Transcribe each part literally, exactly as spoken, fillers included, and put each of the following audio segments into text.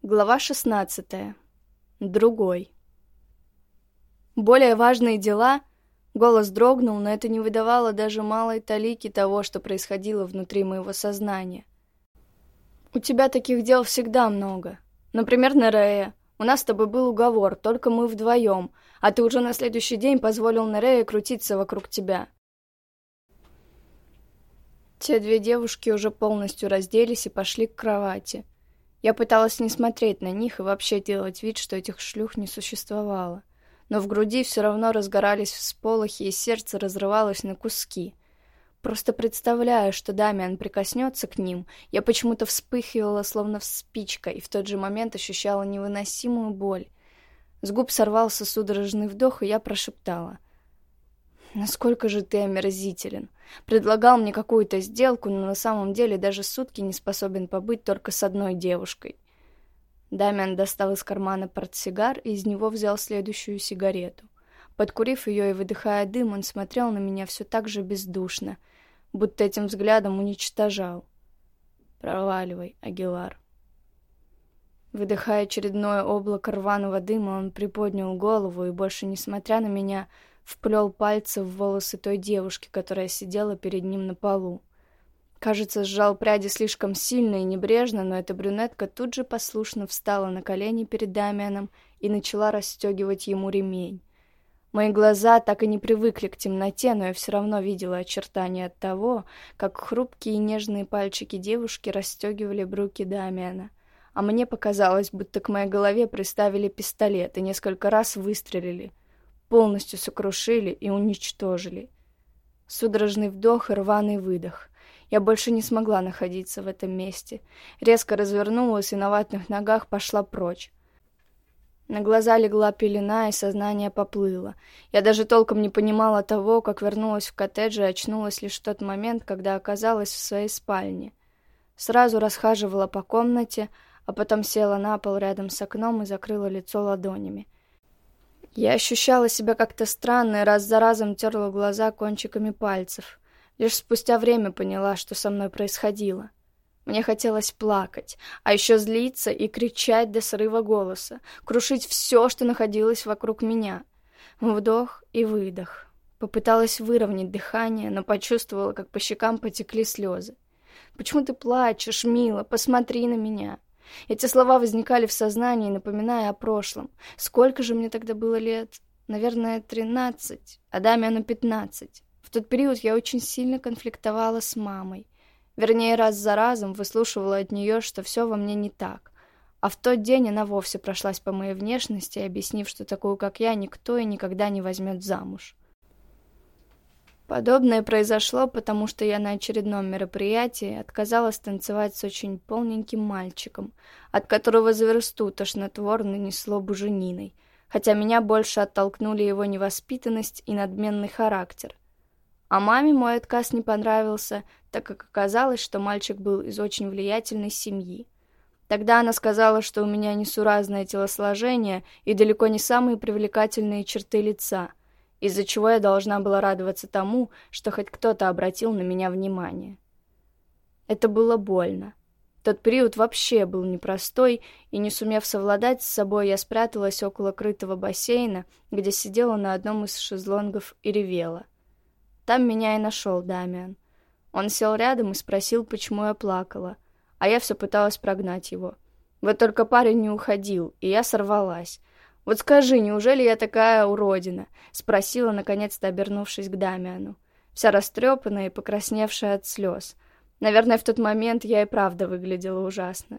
Глава шестнадцатая. Другой. Более важные дела. Голос дрогнул, но это не выдавало даже малой талики того, что происходило внутри моего сознания. У тебя таких дел всегда много. Например, Нерея. У нас с тобой был уговор, только мы вдвоем, а ты уже на следующий день позволил Нерее крутиться вокруг тебя. Те две девушки уже полностью разделись и пошли к кровати. Я пыталась не смотреть на них и вообще делать вид, что этих шлюх не существовало. Но в груди все равно разгорались всполохи, и сердце разрывалось на куски. Просто представляя, что Дамиан прикоснется к ним, я почему-то вспыхивала, словно спичка, и в тот же момент ощущала невыносимую боль. С губ сорвался судорожный вдох, и я прошептала: «Насколько же ты омерзителен! Предлагал мне какую-то сделку, но на самом деле даже сутки не способен побыть только с одной девушкой». Дамиан достал из кармана портсигар и из него взял следующую сигарету. Подкурив ее и выдыхая дым, он смотрел на меня все так же бездушно, будто этим взглядом уничтожал. «Проваливай, Агилар». Выдыхая очередное облако рваного дыма, он приподнял голову и, больше не смотря на меня, вплел пальцы в волосы той девушки, которая сидела перед ним на полу. Кажется, сжал пряди слишком сильно и небрежно, но эта брюнетка тут же послушно встала на колени перед Дамианом и начала расстегивать ему ремень. Мои глаза так и не привыкли к темноте, но я все равно видела очертания того, как хрупкие и нежные пальчики девушки расстегивали брюки Дамиана. А мне показалось, будто к моей голове приставили пистолет и несколько раз выстрелили. Полностью сокрушили и уничтожили. Судорожный вдох и рваный выдох. Я больше не смогла находиться в этом месте. Резко развернулась и на ватных ногах пошла прочь. На глаза легла пелена, и сознание поплыло. Я даже толком не понимала того, как вернулась в коттедж и очнулась лишь в тот момент, когда оказалась в своей спальне. Сразу расхаживала по комнате, а потом села на пол рядом с окном и закрыла лицо ладонями. Я ощущала себя как-то странно и раз за разом терла глаза кончиками пальцев. Лишь спустя время поняла, что со мной происходило. Мне хотелось плакать, а еще злиться и кричать до срыва голоса, крушить все, что находилось вокруг меня. Вдох и выдох. Попыталась выровнять дыхание, но почувствовала, как по щекам потекли слезы. «Почему ты плачешь, мила? Посмотри на меня!» Эти слова возникали в сознании, напоминая о прошлом. Сколько же мне тогда было лет? Наверное, тринадцать, а Дамиану пятнадцать. В тот период я очень сильно конфликтовала с мамой. Вернее, раз за разом выслушивала от нее, что все во мне не так. А в тот день она вовсе прошлась по моей внешности, объяснив, что такую, как я, никто и никогда не возьмет замуж. Подобное произошло, потому что я на очередном мероприятии отказалась танцевать с очень полненьким мальчиком, от которого за версту тошнотворно несло бужениной, хотя меня больше оттолкнули его невоспитанность и надменный характер. А маме мой отказ не понравился, так как оказалось, что мальчик был из очень влиятельной семьи. Тогда она сказала, что у меня несуразное телосложение и далеко не самые привлекательные черты лица, из-за чего я должна была радоваться тому, что хоть кто-то обратил на меня внимание. Это было больно. Тот период вообще был непростой, и, не сумев совладать с собой, я спряталась около крытого бассейна, где сидела на одном из шезлонгов и ревела. Там меня и нашел Дамиан. Он сел рядом и спросил, почему я плакала, а я все пыталась прогнать его. Вот только парень не уходил, и я сорвалась. «Вот скажи, неужели я такая уродина?» — спросила, наконец-то обернувшись к Дамиану, вся растрепанная и покрасневшая от слез. Наверное, в тот момент я и правда выглядела ужасно.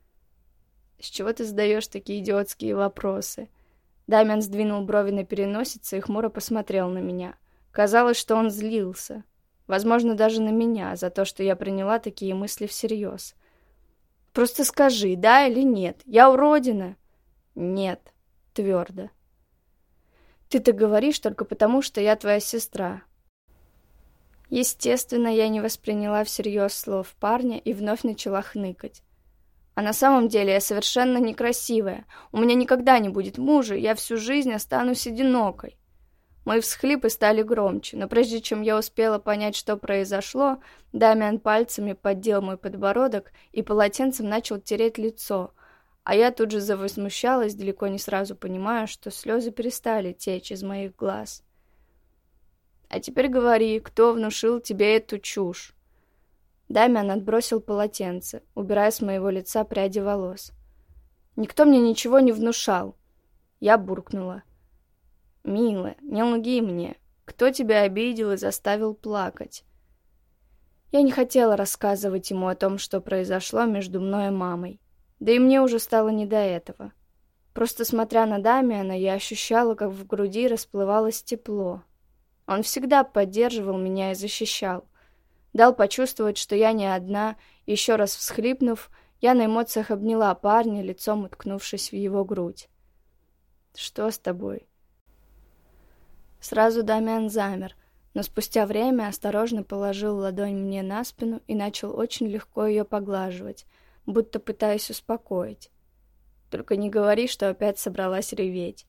«С чего ты задаешь такие идиотские вопросы?» Дамиан сдвинул брови на переносице и хмуро посмотрел на меня. Казалось, что он злился. Возможно, даже на меня, за то, что я приняла такие мысли всерьез. «Просто скажи, да или нет? Я уродина?» «Нет». Твердо. «Ты так говоришь только потому, что я твоя сестра». Естественно, я не восприняла всерьез слов парня и вновь начала хныкать. «А на самом деле я совершенно некрасивая. У меня никогда не будет мужа, я всю жизнь останусь одинокой». Мои всхлипы стали громче, но прежде чем я успела понять, что произошло, Дамиан пальцами поддел мой подбородок и полотенцем начал тереть лицо, А я тут же завозмущалась, далеко не сразу понимая, что слезы перестали течь из моих глаз. «А теперь говори, кто внушил тебе эту чушь?» Дамиан отбросил полотенце, убирая с моего лица пряди волос. «Никто мне ничего не внушал». Я буркнула. «Милая, не лги мне. Кто тебя обидел и заставил плакать?» Я не хотела рассказывать ему о том, что произошло между мной и мамой. Да и мне уже стало не до этого. Просто смотря на Дамиана, я ощущала, как в груди расплывалось тепло. Он всегда поддерживал меня и защищал. Дал почувствовать, что я не одна, и еще раз всхлипнув, я на эмоциях обняла парня, лицом уткнувшись в его грудь. «Что с тобой?» Сразу Дамиан замер, но спустя время осторожно положил ладонь мне на спину и начал очень легко ее поглаживать, будто пытаясь успокоить. «Только не говори, что опять собралась реветь».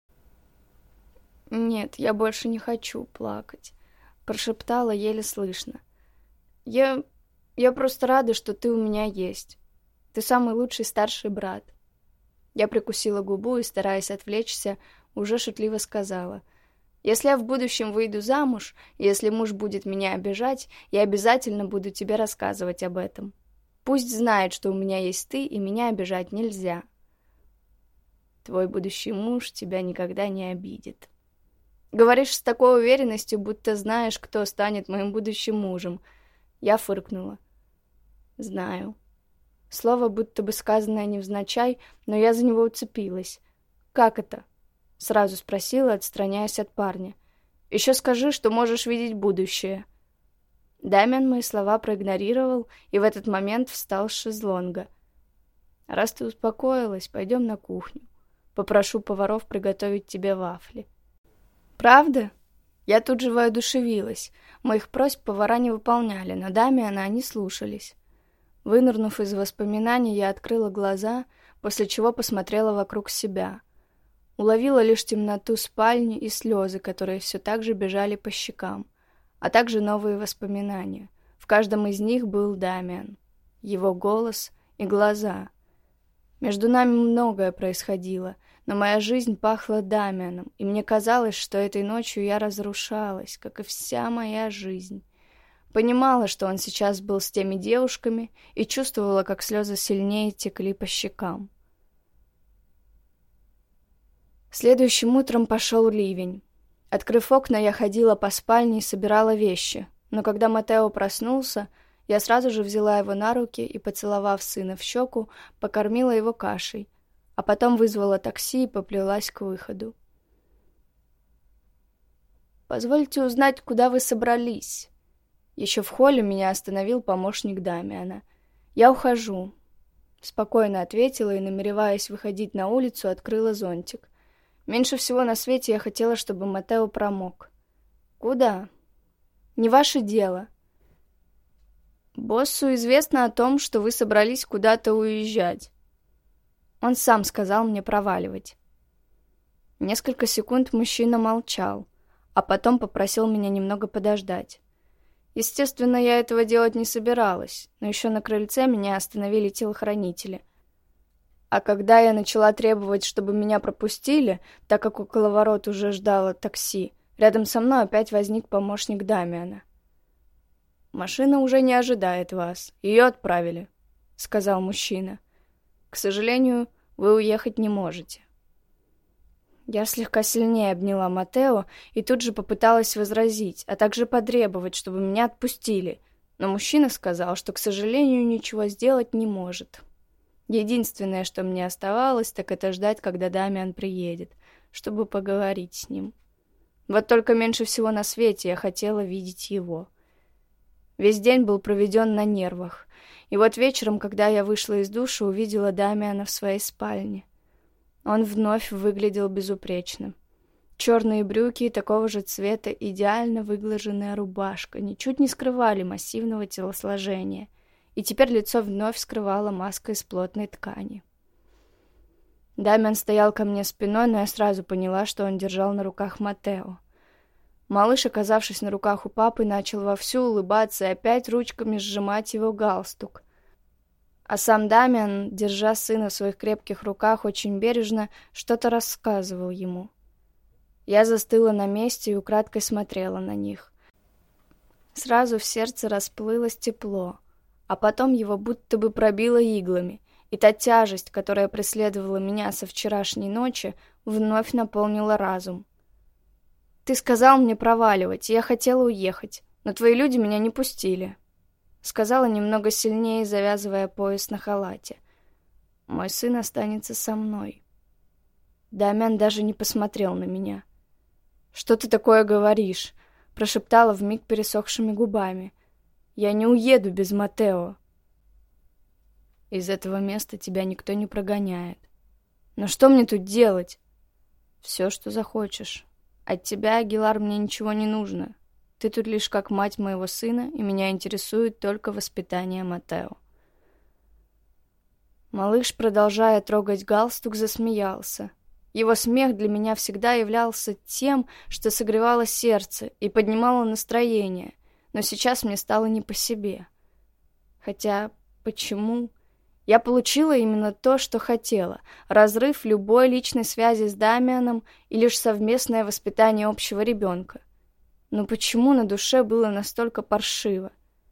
«Нет, я больше не хочу плакать», — прошептала еле слышно. «Я... я просто рада, что ты у меня есть. Ты самый лучший старший брат». Я прикусила губу и, стараясь отвлечься, уже шутливо сказала: «Если я в будущем выйду замуж, и если муж будет меня обижать, я обязательно буду тебе рассказывать об этом. Пусть знает, что у меня есть ты, и меня обижать нельзя». «Твой будущий муж тебя никогда не обидит». «Говоришь с такой уверенностью, будто знаешь, кто станет моим будущим мужем». Я фыркнула. «Знаю». Слово будто бы сказанное невзначай, но я за него уцепилась. «Как это?» — сразу спросила, отстраняясь от парня. «Еще скажи, что можешь видеть будущее». Дамиан мои слова проигнорировал и в этот момент встал с шезлонга. «Раз ты успокоилась, пойдем на кухню. Попрошу поваров приготовить тебе вафли». «Правда?» Я тут же воодушевилась. Моих просьб повара не выполняли, но Дамиана они слушались. Вынырнув из воспоминаний, я открыла глаза, после чего посмотрела вокруг себя. Уловила лишь темноту спальни и слезы, которые все так же бежали по щекам, а также новые воспоминания. В каждом из них был Дамиан, его голос и глаза. Между нами многое происходило, но моя жизнь пахла Дамианом, и мне казалось, что этой ночью я разрушалась, как и вся моя жизнь. Понимала, что он сейчас был с теми девушками, и чувствовала, как слезы сильнее текли по щекам. Следующим утром пошел ливень. Открыв окна, я ходила по спальне и собирала вещи, но когда Матео проснулся, я сразу же взяла его на руки и, поцеловав сына в щеку, покормила его кашей, а потом вызвала такси и поплелась к выходу. «Позвольте узнать, куда вы собрались?» Еще в холле меня остановил помощник Дамиана. «Я ухожу», — спокойно ответила и, намереваясь выходить на улицу, открыла зонтик. Меньше всего на свете я хотела, чтобы Матео промок. «Куда?» «Не ваше дело». «Боссу известно о том, что вы собрались куда-то уезжать. Он сам сказал мне проваливать». Несколько секунд мужчина молчал, а потом попросил меня немного подождать. Естественно, я этого делать не собиралась, но еще на крыльце меня остановили телохранители. А когда я начала требовать, чтобы меня пропустили, так как около ворот уже ждало такси, рядом со мной опять возник помощник Дамиана. «Машина уже не ожидает вас. Ее отправили», — сказал мужчина. «К сожалению, вы уехать не можете». Я слегка сильнее обняла Матео и тут же попыталась возразить, а также потребовать, чтобы меня отпустили, но мужчина сказал, что, к сожалению, ничего сделать не может. Единственное, что мне оставалось, так это ждать, когда Дамиан приедет, чтобы поговорить с ним. Вот только меньше всего на свете я хотела видеть его. Весь день был проведен на нервах, и вот вечером, когда я вышла из душа, увидела Дамиана в своей спальне. Он вновь выглядел безупречно. Черные брюки и такого же цвета идеально выглаженная рубашка ничуть не скрывали массивного телосложения, и теперь лицо вновь скрывала маска из плотной ткани. Дамиан стоял ко мне спиной, но я сразу поняла, что он держал на руках Матео. Малыш, оказавшись на руках у папы, начал вовсю улыбаться и опять ручками сжимать его галстук. А сам Дамиан, держа сына в своих крепких руках, очень бережно что-то рассказывал ему. Я застыла на месте и украдкой смотрела на них. Сразу в сердце расплылось тепло, а потом его будто бы пробило иглами, и та тяжесть, которая преследовала меня со вчерашней ночи, вновь наполнила разум. «Ты сказал мне проваливать, и я хотела уехать, но твои люди меня не пустили», — сказала немного сильнее, завязывая пояс на халате. «Мой сын останется со мной». Дамиан даже не посмотрел на меня. «Что ты такое говоришь?» — прошептала вмиг пересохшими губами. «Я не уеду без Матео». «Из этого места тебя никто не прогоняет. Но что мне тут делать?» «Все, что захочешь. От тебя, Агилар, мне ничего не нужно. Ты тут лишь как мать моего сына, и меня интересует только воспитание Матео». Малыш, продолжая трогать галстук, засмеялся. Его смех для меня всегда являлся тем, что согревало сердце и поднимало настроение, но сейчас мне стало не по себе. Хотя, почему? Я получила именно то, что хотела — разрыв любой личной связи с Дамианом и лишь совместное воспитание общего ребенка. Но почему на душе было настолько паршиво?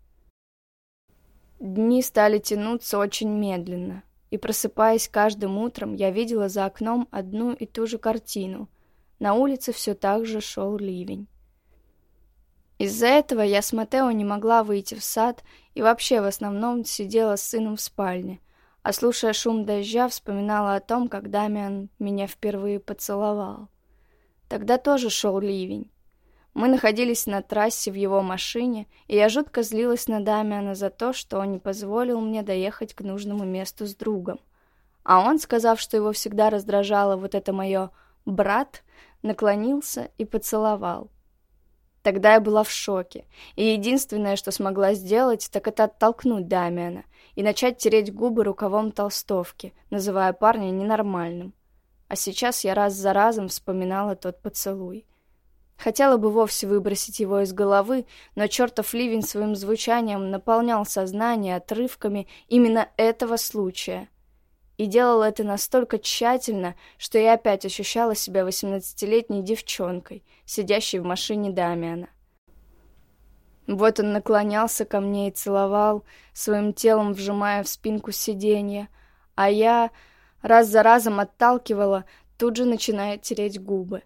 Дни стали тянуться очень медленно, и, просыпаясь каждым утром, я видела за окном одну и ту же картину. На улице все так же шел ливень. Из-за этого я с Матео не могла выйти в сад и вообще в основном сидела с сыном в спальне, а, слушая шум дождя, вспоминала о том, как Дамиан меня впервые поцеловал. Тогда тоже шел ливень. Мы находились на трассе в его машине, и я жутко злилась на Дамиана за то, что он не позволил мне доехать к нужному месту с другом. А он, сказав, что его всегда раздражало вот это мое «брат», наклонился и поцеловал. Тогда я была в шоке, и единственное, что смогла сделать, так это оттолкнуть Дамиана и начать тереть губы рукавом толстовки, называя парня ненормальным. А сейчас я раз за разом вспоминала тот поцелуй. Хотела бы вовсе выбросить его из головы, но чертов ливень своим звучанием наполнял сознание отрывками именно этого случая. И делал это настолько тщательно, что я опять ощущала себя восемнадцатилетней девчонкой, сидящей в машине Дамиана. Вот он наклонялся ко мне и целовал, своим телом вжимая в спинку сиденья, а я раз за разом отталкивала, тут же начиная тереть губы.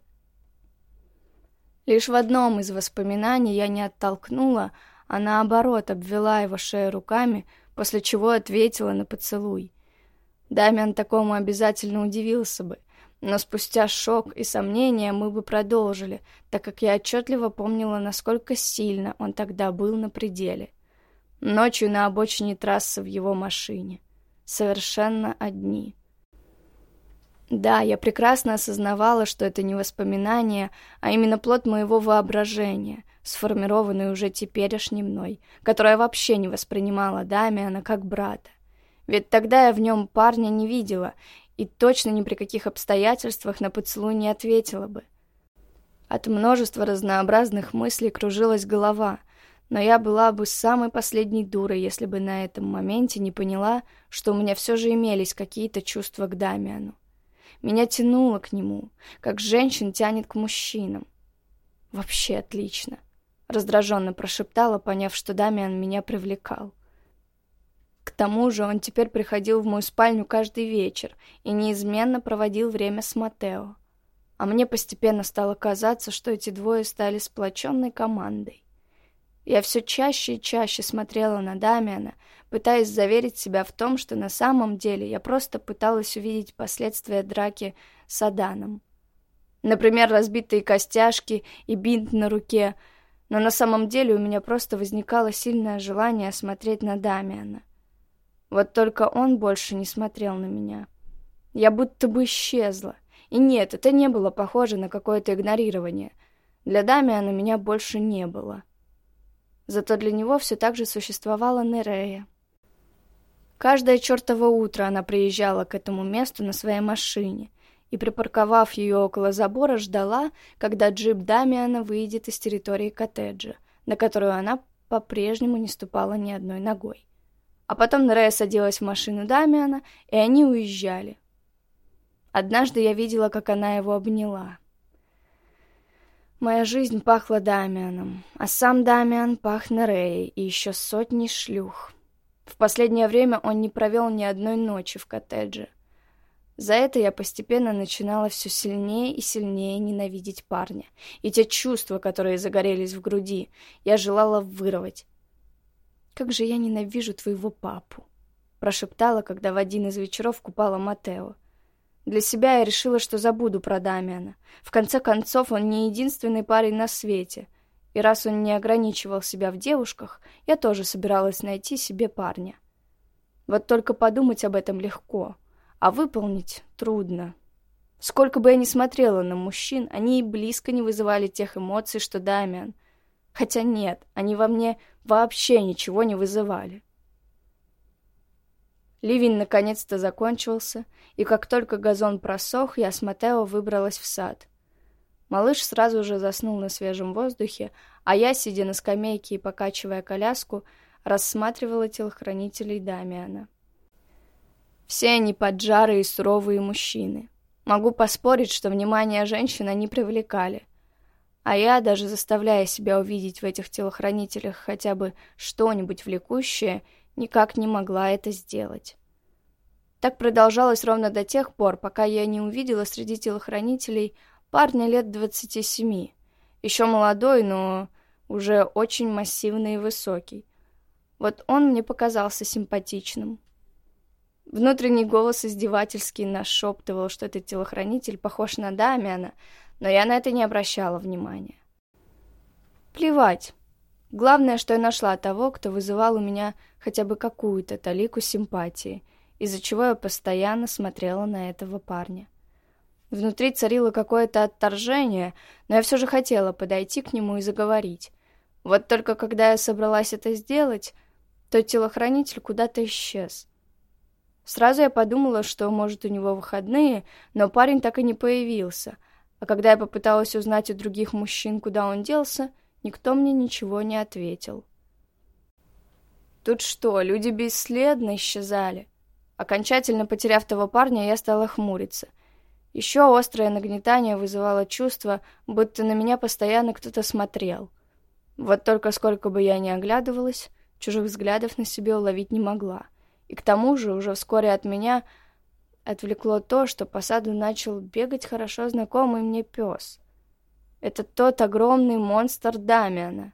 Лишь в одном из воспоминаний я не оттолкнула, а наоборот обвела его шею руками, после чего ответила на поцелуй. Дамиан такому обязательно удивился бы, но спустя шок и сомнения мы бы продолжили, так как я отчетливо помнила, насколько сильно он тогда был на пределе. Ночью на обочине трассы в его машине. Совершенно одни. Да, я прекрасно осознавала, что это не воспоминание, а именно плод моего воображения, сформированный уже теперешней мной, которая вообще не воспринимала Дамиана как брата. Ведь тогда я в нем парня не видела и точно ни при каких обстоятельствах на поцелуй не ответила бы. От множества разнообразных мыслей кружилась голова, но я была бы самой последней дурой, если бы на этом моменте не поняла, что у меня все же имелись какие-то чувства к Дамиану. Меня тянуло к нему, как женщин тянет к мужчинам. «Вообще отлично», — раздраженно прошептала, поняв, что Дамиан меня привлекал. К тому же он теперь приходил в мою спальню каждый вечер и неизменно проводил время с Матео. А мне постепенно стало казаться, что эти двое стали сплоченной командой. Я все чаще и чаще смотрела на Дамиана, пытаясь заверить себя в том, что на самом деле я просто пыталась увидеть последствия драки с Аданом. Например, разбитые костяшки и бинт на руке, но на самом деле у меня просто возникало сильное желание смотреть на Дамиана. Вот только он больше не смотрел на меня. Я будто бы исчезла. И нет, это не было похоже на какое-то игнорирование. Для Дамиана меня больше не было. Зато для него все так же существовала Нерея. Каждое чертово утро она приезжала к этому месту на своей машине и, припарковав ее около забора, ждала, когда джип Дамиана выйдет из территории коттеджа, на которую она по-прежнему не ступала ни одной ногой. А потом Нерея садилась в машину Дамиана, и они уезжали. Однажды я видела, как она его обняла. Моя жизнь пахла Дамианом, а сам Дамиан пах Нереей и еще сотней шлюх. В последнее время он не провел ни одной ночи в коттедже. За это я постепенно начинала все сильнее и сильнее ненавидеть парня. И те чувства, которые загорелись в груди, я желала вырвать. «Как же я ненавижу твоего папу!» прошептала, когда в один из вечеров купала Матео. Для себя я решила, что забуду про Дамиана. В конце концов, он не единственный парень на свете. И раз он не ограничивал себя в девушках, я тоже собиралась найти себе парня. Вот только подумать об этом легко, а выполнить трудно. Сколько бы я ни смотрела на мужчин, они и близко не вызывали тех эмоций, что Дамиан. Хотя нет, они во мне вообще ничего не вызывали. Ливень наконец-то закончился, и как только газон просох, я с Матео выбралась в сад. Малыш сразу же заснул на свежем воздухе, а я, сидя на скамейке и покачивая коляску, рассматривала телохранителей Дамиана. Все они поджарые и суровые мужчины. Могу поспорить, что внимание женщин они привлекали. А я, даже заставляя себя увидеть в этих телохранителях хотя бы что-нибудь влекущее, никак не могла это сделать. Так продолжалось ровно до тех пор, пока я не увидела среди телохранителей парня лет двадцати семи. Еще молодой, но уже очень массивный и высокий. Вот он мне показался симпатичным. Внутренний голос издевательски нашептывал, что этот телохранитель похож на Дамиана, но я на это не обращала внимания. Плевать. Главное, что я нашла того, кто вызывал у меня хотя бы какую-то талику симпатии, из-за чего я постоянно смотрела на этого парня. Внутри царило какое-то отторжение, но я все же хотела подойти к нему и заговорить. Вот только когда я собралась это сделать, то телохранитель куда-то исчез. Сразу я подумала, что, может, у него выходные, но парень так и не появился, а когда я попыталась узнать у других мужчин, куда он делся, никто мне ничего не ответил. Тут что, люди бесследно исчезали? Окончательно потеряв того парня, я стала хмуриться. Еще острое нагнетание вызывало чувство, будто на меня постоянно кто-то смотрел. Вот только сколько бы я ни оглядывалась, чужих взглядов на себе уловить не могла. И к тому же уже вскоре от меня отвлекло то, что по саду начал бегать хорошо знакомый мне пес. Это тот огромный монстр Дамиана.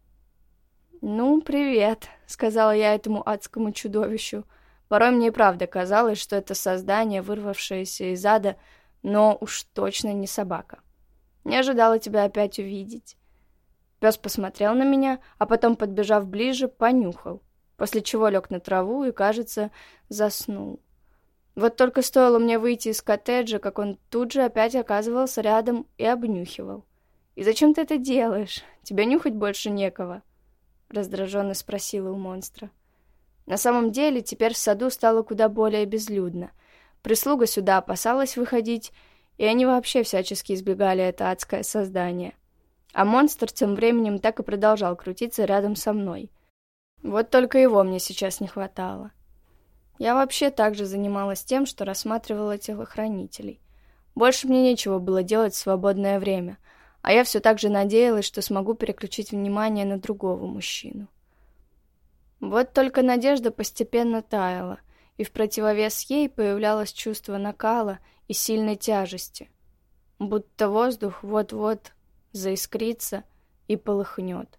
«Ну, привет», — сказала я этому адскому чудовищу. Порой мне и правда казалось, что это создание, вырвавшееся из ада, но уж точно не собака. Не ожидала тебя опять увидеть. Пес посмотрел на меня, а потом, подбежав ближе, понюхал, после чего лег на траву и, кажется, заснул. Вот только стоило мне выйти из коттеджа, как он тут же опять оказывался рядом и обнюхивал. «И зачем ты это делаешь? Тебе нюхать больше некого?» — раздраженно спросила у монстра. На самом деле, теперь в саду стало куда более безлюдно. Прислуга сюда опасалась выходить, и они вообще всячески избегали это адское создание. А монстр тем временем так и продолжал крутиться рядом со мной. Вот только его мне сейчас не хватало. Я вообще также занималась тем, что рассматривала телохранителей. Больше мне нечего было делать в свободное время, а я все так же надеялась, что смогу переключить внимание на другого мужчину. Вот только надежда постепенно таяла, и в противовес ей появлялось чувство накала и сильной тяжести, будто воздух вот-вот заискрится и полыхнет.